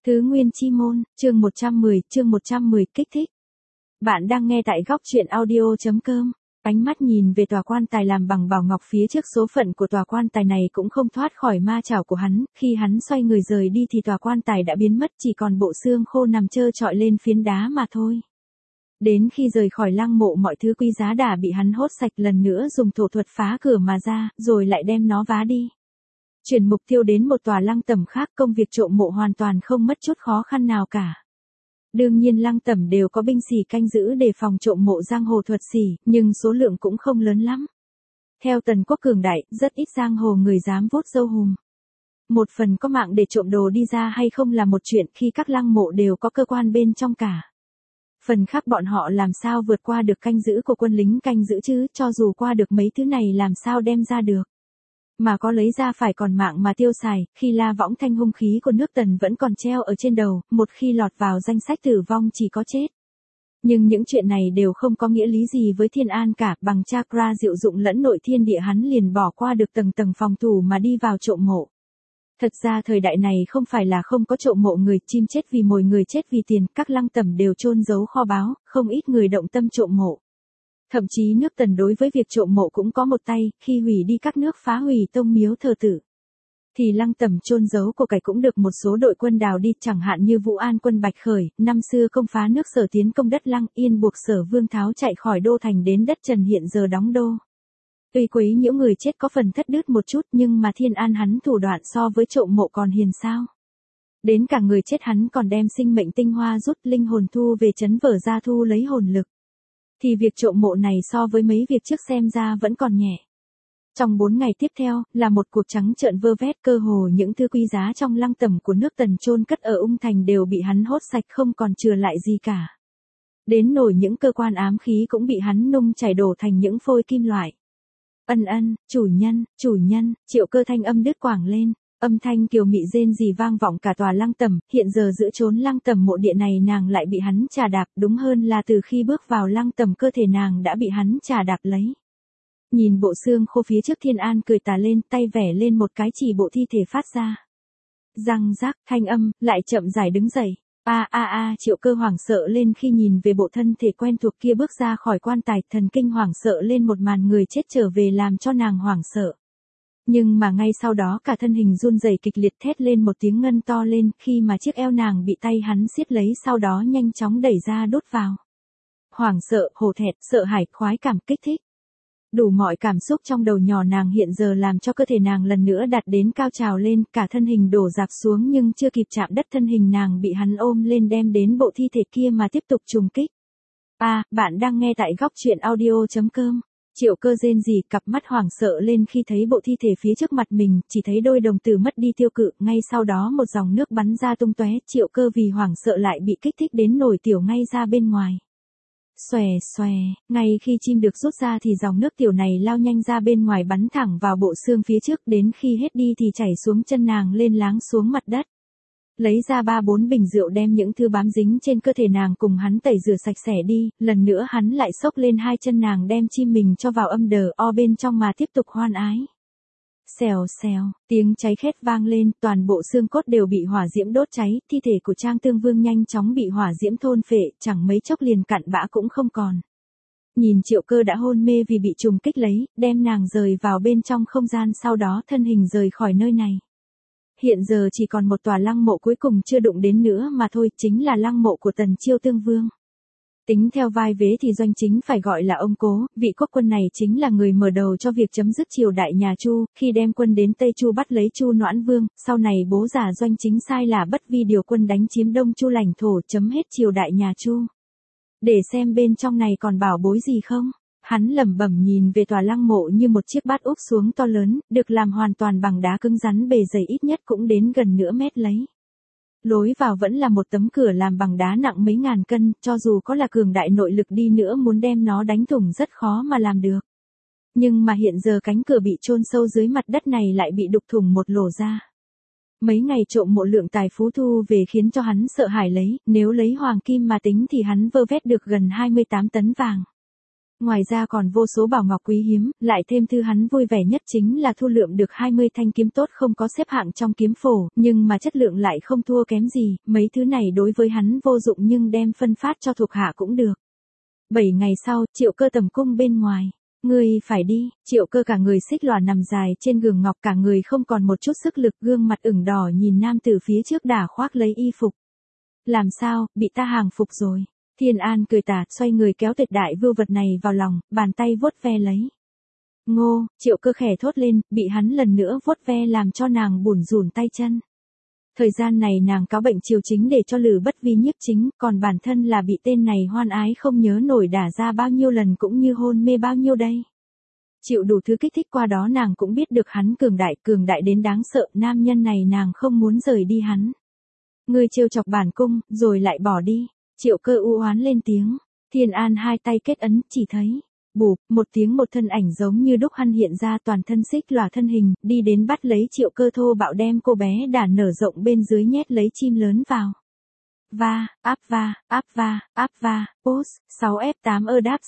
Tứ Nguyên Chi Môn, chương 110 kích thích. Bạn đang nghe tại góc truyện audio.com. Ánh mắt nhìn về tòa quan tài làm bằng bảo ngọc phía trước, số phận của tòa quan tài này cũng không thoát khỏi ma chảo của hắn, khi hắn xoay người rời đi thì tòa quan tài đã biến mất, chỉ còn bộ xương khô nằm trơ trọi lên phiến đá mà thôi. Đến khi rời khỏi lăng mộ, mọi thứ quý giá đã bị hắn hốt sạch, lần nữa dùng thổ thuật phá cửa mà ra, rồi lại đem nó vá đi. Chuyển mục tiêu đến một tòa lăng tẩm khác, công việc trộm mộ hoàn toàn không mất chút khó khăn nào cả. Đương nhiên lăng tẩm đều có binh sĩ canh giữ để phòng trộm mộ giang hồ thuật sĩ, nhưng số lượng cũng không lớn lắm. Theo Tần Quốc cường đại, rất ít giang hồ người dám vuốt râu hùm. Một phần có mạng để trộm đồ đi ra hay không là một chuyện, khi các lăng mộ đều có cơ quan bên trong cả. Phần khác bọn họ làm sao vượt qua được canh giữ của quân lính canh giữ chứ, cho dù qua được mấy thứ này làm sao đem ra được. Mà có lấy ra phải còn mạng mà tiêu xài, khi La Võng Thanh hung khí của nước Tần vẫn còn treo ở trên đầu, một khi lọt vào danh sách tử vong chỉ có chết. Nhưng những chuyện này đều không có nghĩa lý gì với Thiên An cả, bằng chakra diệu dụng lẫn nội thiên địa hắn liền bỏ qua được tầng tầng phòng thủ mà đi vào trộm mộ. Thật ra thời đại này không phải là không có trộm mộ người, chim chết vì mồi người chết vì tiền, các lăng tẩm đều chôn giấu kho báu, không ít người động tâm trộm mộ. Thậm chí nước Tần đối với việc trộm mộ cũng có một tay, khi hủy đi các nước phá hủy tông miếu thờ tự. Thì lăng tẩm chôn giấu của cải cũng được một số đội quân đào đi, chẳng hạn như Vũ An quân Bạch Khởi, năm xưa công phá nước Sở tiến công đất Lăng Yên, buộc Sở Vương Tháo chạy khỏi đô thành đến đất Trần hiện giờ đóng đô. Tuy quấy nhiễu người chết có phần thất đức một chút, nhưng mà Thiên An hắn thủ đoạn so với trộm mộ còn hiền sao. Đến cả người chết hắn còn đem sinh mệnh tinh hoa rút linh hồn thu về trấn vở ra thu lấy hồn lực. Thì việc trộm mộ này so với mấy việc trước xem ra vẫn còn nhẹ. Trong 4 ngày tiếp theo, là một cuộc trắng trợn vơ vét, cơ hồ những thứ quý giá trong lăng tẩm của nước Tần chôn cất ở Ung Thành đều bị hắn hốt sạch, không còn chừa lại gì cả. Đến nổi những cơ quan ám khí cũng bị hắn nung chảy đổ thành những phôi kim loại. Chủ nhân, Triệu Cơ thanh âm đứt quãng lên. Âm thanh kiều mị rên rỉ vang vọng cả tòa lăng tẩm, hiện giờ giữa chốn lăng tẩm mộ địa này nàng lại bị hắn chà đạp, đúng hơn là từ khi bước vào lăng tẩm cơ thể nàng đã bị hắn chà đạp lấy. Nhìn bộ xương khô phía trước, Thiên An cười tà lên, tay vẽ lên một cái chỉ bộ thi thể phát ra. Răng rác, thanh âm, lại chậm rãi đứng dậy. Triệu Cơ hoảng sợ lên khi nhìn về bộ thân thể quen thuộc kia bước ra khỏi quan tài, thần kinh hoảng sợ lên một màn người chết trở về làm cho nàng hoảng sợ. Nhưng mà ngay sau đó cả thân hình run rẩy kịch liệt, thét lên một tiếng ngân to lên khi mà chiếc eo nàng bị tay hắn siết lấy, sau đó nhanh chóng đẩy ra đốt vào. Hoảng sợ, hổ thẹn, sợ hãi, khoái cảm, kích thích. Đủ mọi cảm xúc trong đầu nhỏ nàng hiện giờ làm cho cơ thể nàng lần nữa đạt đến cao trào lên, cả thân hình đổ rạp xuống nhưng chưa kịp chạm đất thân hình nàng bị hắn ôm lên đem đến bộ thi thể kia mà tiếp tục trùng kích. Bạn đang nghe tại góc truyện audio.com. Triệu Cơ rên rỉ, cặp mắt hoảng sợ lên khi thấy bộ thi thể phía trước mặt mình, chỉ thấy đôi đồng tử mất đi tiêu cự, ngay sau đó một dòng nước bắn ra tung tóe, Triệu Cơ vì hoảng sợ lại bị kích thích đến nổi tiểu ngay ra bên ngoài. Xòe, ngay khi chim được rút ra thì dòng nước tiểu này lao nhanh ra bên ngoài, bắn thẳng vào bộ xương phía trước, đến khi hết đi thì chảy xuống chân nàng lên láng xuống mặt đất. Lấy ra 3-4 bình rượu đem những thứ bám dính trên cơ thể nàng cùng hắn tẩy rửa sạch sẽ đi, lần nữa hắn lại xốc lên hai chân nàng đem chim mình cho vào âm đờ o bên trong mà tiếp tục hoan ái. Xèo, tiếng cháy khét vang lên, toàn bộ xương cốt đều bị hỏa diễm đốt cháy, thi thể của Trang Tương Vương nhanh chóng bị hỏa diễm thôn phệ, chẳng mấy chốc liền cặn bã cũng không còn. Nhìn Triệu Cơ đã hôn mê vì bị trùng kích lấy, đem nàng rời vào bên trong không gian, sau đó thân hình rời khỏi nơi này. Hiện giờ chỉ còn một tòa lăng mộ cuối cùng chưa đụng đến nữa mà thôi, chính là lăng mộ của Tần Chiêu Tương Vương. Tính theo vai vế thì Doanh Chính phải gọi là ông Cố, vị quốc quân này chính là người mở đầu cho việc chấm dứt triều đại nhà Chu, khi đem quân đến Tây Chu bắt lấy Chu Noãn Vương, sau này bố già Doanh Chính sai là Bất Vi điều quân đánh chiếm Đông Chu lãnh thổ, chấm hết triều đại nhà Chu. Để xem bên trong này còn bảo bối gì không? Hắn lẩm bẩm nhìn về tòa lăng mộ như một chiếc bát úp xuống to lớn, được làm hoàn toàn bằng đá cứng rắn, bề dày ít nhất cũng đến gần nửa mét lấy. Lối vào vẫn là một tấm cửa làm bằng đá nặng mấy ngàn cân, cho dù có là cường đại nội lực đi nữa muốn đem nó đánh thủng rất khó mà làm được. Nhưng mà hiện giờ cánh cửa bị chôn sâu dưới mặt đất này lại bị đục thủng một lỗ ra. Mấy ngày trộm mộ lượng tài phú thu về khiến cho hắn sợ hãi lấy, nếu lấy hoàng kim mà tính thì hắn vơ vét được gần 28 tấn vàng. Ngoài ra còn vô số bảo ngọc quý hiếm, lại thêm thứ hắn vui vẻ nhất chính là thu lượm được 20 thanh kiếm tốt không có xếp hạng trong kiếm phổ, nhưng mà chất lượng lại không thua kém gì, mấy thứ này đối với hắn vô dụng nhưng đem phân phát cho thuộc hạ cũng được. 7 ngày sau, Triệu Cơ tầm cung bên ngoài. Ngươi phải đi, Triệu Cơ cả người xích lòa nằm dài trên giường ngọc, cả người không còn một chút sức lực, gương mặt ửng đỏ nhìn nam tử phía trước đã khoác lấy y phục. Làm sao, bị ta hàng phục rồi. Thiên An cười tà, xoay người kéo tuyệt đại vưu vật này vào lòng, bàn tay vuốt ve lấy. Ngô, Triệu Cơ khẽ thốt lên, bị hắn lần nữa vuốt ve làm cho nàng bủn rủn tay chân. Thời gian này nàng cáo bệnh triều chính để cho Lữ Bất Vi nhiếp chính, còn bản thân là bị tên này hoan ái không nhớ nổi đả ra bao nhiêu lần cũng như hôn mê bao nhiêu đây. Chịu đủ thứ kích thích qua đó nàng cũng biết được hắn cường đại đến đáng sợ, nam nhân này nàng không muốn rời đi hắn. Ngươi trêu chọc bản cung, rồi lại bỏ đi. Triệu Cơ u oán lên tiếng. Thiên An hai tay kết ấn, chỉ thấy bụp, một tiếng một thân ảnh giống như đúc hăn hiện ra, toàn thân xích lòa thân hình, đi đến bắt lấy Triệu Cơ thô bạo đem cô bé đã nở rộng bên dưới nhét lấy chim lớn vào. Áp va, post, 6F8 đáp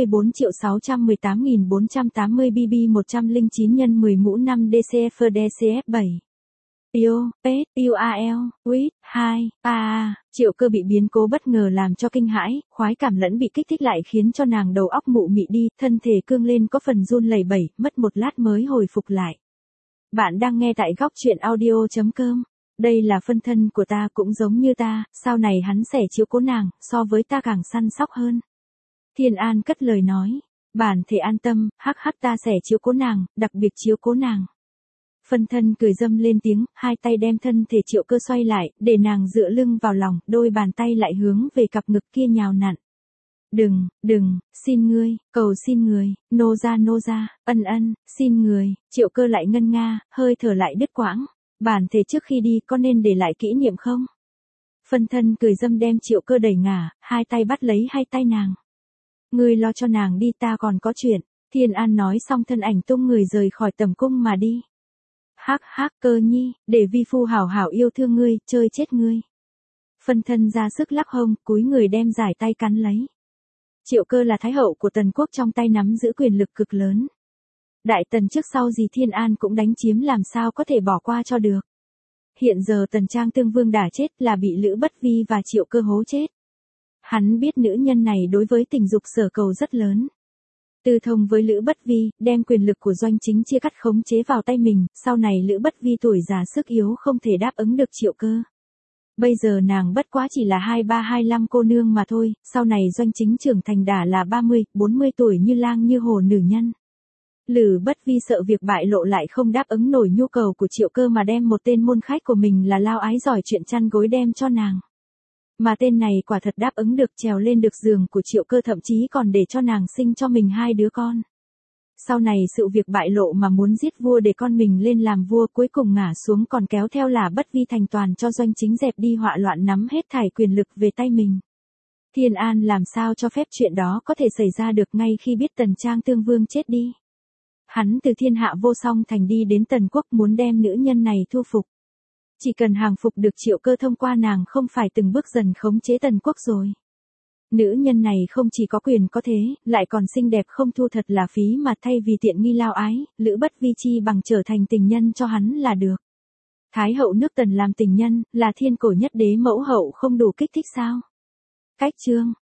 64.618.480 BB 109 x 10 mũ 5 DCF DCF7. Yêu, Pet, UAL, Quýt, 2, A. Triệu Cơ bị biến cố bất ngờ làm cho kinh hãi, khoái cảm lẫn bị kích thích lại khiến cho nàng đầu óc mụ mị đi, thân thể cương lên có phần run lẩy bẩy, mất một lát mới hồi phục lại. Bạn đang nghe tại góc truyện audio.com. Đây là phân thân của ta cũng giống như ta, sau này hắn sẽ chiếu cố nàng, so với ta càng săn sóc hơn. Thiên An cất lời nói, bản thể an tâm, hắc ta sẽ chiếu cố nàng, đặc biệt chiếu cố nàng. Phân thân cười dâm lên tiếng, hai tay đem thân thể Triệu Cơ xoay lại, để nàng dựa lưng vào lòng, đôi bàn tay lại hướng về cặp ngực kia nhào nặn. Đừng, xin ngươi, cầu xin người, nô ra, ân, xin người, Triệu Cơ lại ngân nga, hơi thở lại đứt quãng. Bản thể trước khi đi có nên để lại kỷ niệm không? Phân thân cười dâm đem Triệu Cơ đẩy ngả, hai tay bắt lấy hai tay nàng. Ngươi lo cho nàng đi, ta còn có chuyện. Thiên An nói xong thân ảnh tung người rời khỏi tầm cung mà đi. Hắc Cơ nhi, để vi phu hảo hảo yêu thương ngươi, chơi chết ngươi. Phân thân ra sức lắc hông, cúi người đem giải tay cắn lấy. Triệu Cơ là thái hậu của Tần quốc, trong tay nắm giữ quyền lực cực lớn. Đại Tần trước sau gì Thiên An cũng đánh chiếm, làm sao có thể bỏ qua cho được. Hiện giờ Tần Trang Tương Vương đã chết, là bị Lữ Bất Vi và Triệu Cơ hố chết. Hắn biết nữ nhân này đối với tình dục sở cầu rất lớn. Tư thông với Lữ Bất Vi, đem quyền lực của doanh chính chia cắt khống chế vào tay mình, sau này Lữ Bất Vi tuổi già sức yếu không thể đáp ứng được Triệu Cơ. Bây giờ nàng bất quá chỉ là 23-25 cô nương mà thôi, sau này doanh chính trưởng thành đã là 30-40 tuổi như lang như hổ nữ nhân. Lữ Bất Vi sợ việc bại lộ lại không đáp ứng nổi nhu cầu của Triệu Cơ mà đem một tên môn khách của mình là Lao Ái giỏi chuyện chăn gối đem cho nàng. Mà tên này quả thật đáp ứng được, trèo lên được giường của Triệu Cơ, thậm chí còn để cho nàng sinh cho mình 2 đứa con. Sau này sự việc bại lộ mà muốn giết vua để con mình lên làm vua, cuối cùng ngả xuống, còn kéo theo là Bất Vi thành toàn cho doanh chính dẹp đi họa loạn, nắm hết thảy quyền lực về tay mình. Thiên An làm sao cho phép chuyện đó có thể xảy ra được ngay khi biết Tần Trang Tương Vương chết đi. Hắn từ Thiên Hạ Vô Song Thành đi đến Tần Quốc muốn đem nữ nhân này thu phục. Chỉ cần hàng phục được Triệu Cơ, thông qua nàng không phải từng bước dần khống chế Tần Quốc rồi. Nữ nhân này không chỉ có quyền có thế, lại còn xinh đẹp không thu, thật là phí mà, thay vì tiện nghi Lao Ái, Lữ Bất Vi chi bằng trở thành tình nhân cho hắn là được. Thái hậu nước Tần làm tình nhân, là thiên cổ nhất đế mẫu hậu không đủ kích thích sao? Cách chương